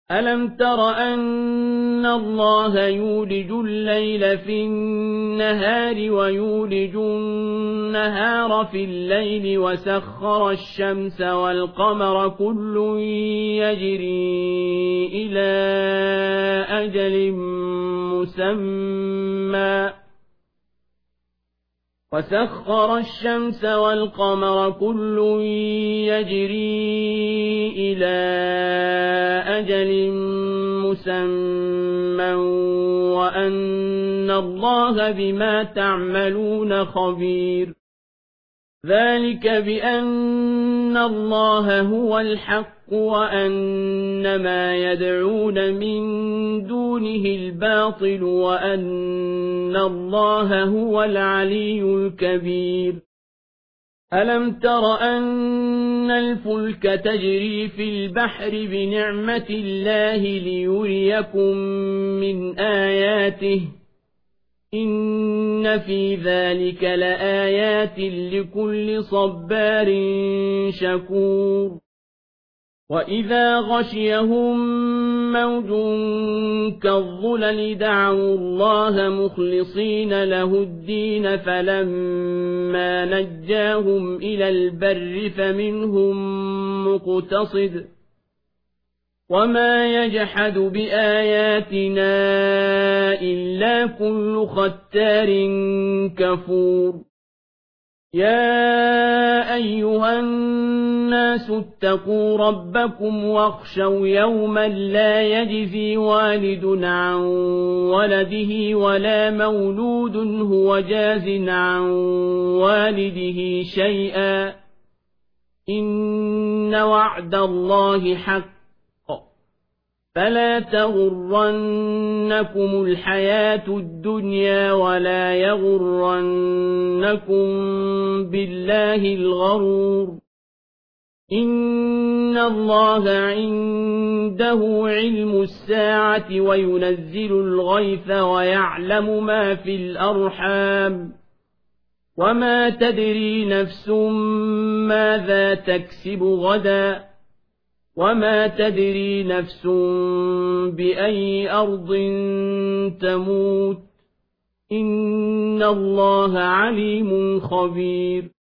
ألم تر أن الله يولج الليل في النهار ويولج النهار في الليل وسخر الشمس والقمر كل يجري إلى أجل مسمى وسخر الشمس والقمر كل يجري إلى أجل مسمى وأن الله بما تعملون خبير ذلك بأن الله هو الحق وأن ما يدعون من دونه الباطل وأن الله هو العلي الكبير ألم تر أن الفلك تجري في البحر بنعمة الله ليريكم من آياته إن في ذلك لآيات لكل صبار شكور وإذا غشيهم موج كالظلل دعوا الله مخلصين له الدين فلما نجاهم إلى البر فمنهم مقتصد وما يجحد بآياتنا إلا كل ختار كفور يا أيها الناس اتقوا ربكم واخشوا يوما لا يجزي والد عن ولده ولا مولود هو جاز عن والده شيئا إن وعد الله حق فلا تغرنكم الحياة الدنيا ولا يغرنكم بالله الغرور إن الله عنده علم الساعة وينزل الغيث ويعلم ما في الأرحام وما تدري نفس ماذا تكسب غدا وما تدري نفس بأي أرض تموت إن الله عليم خبير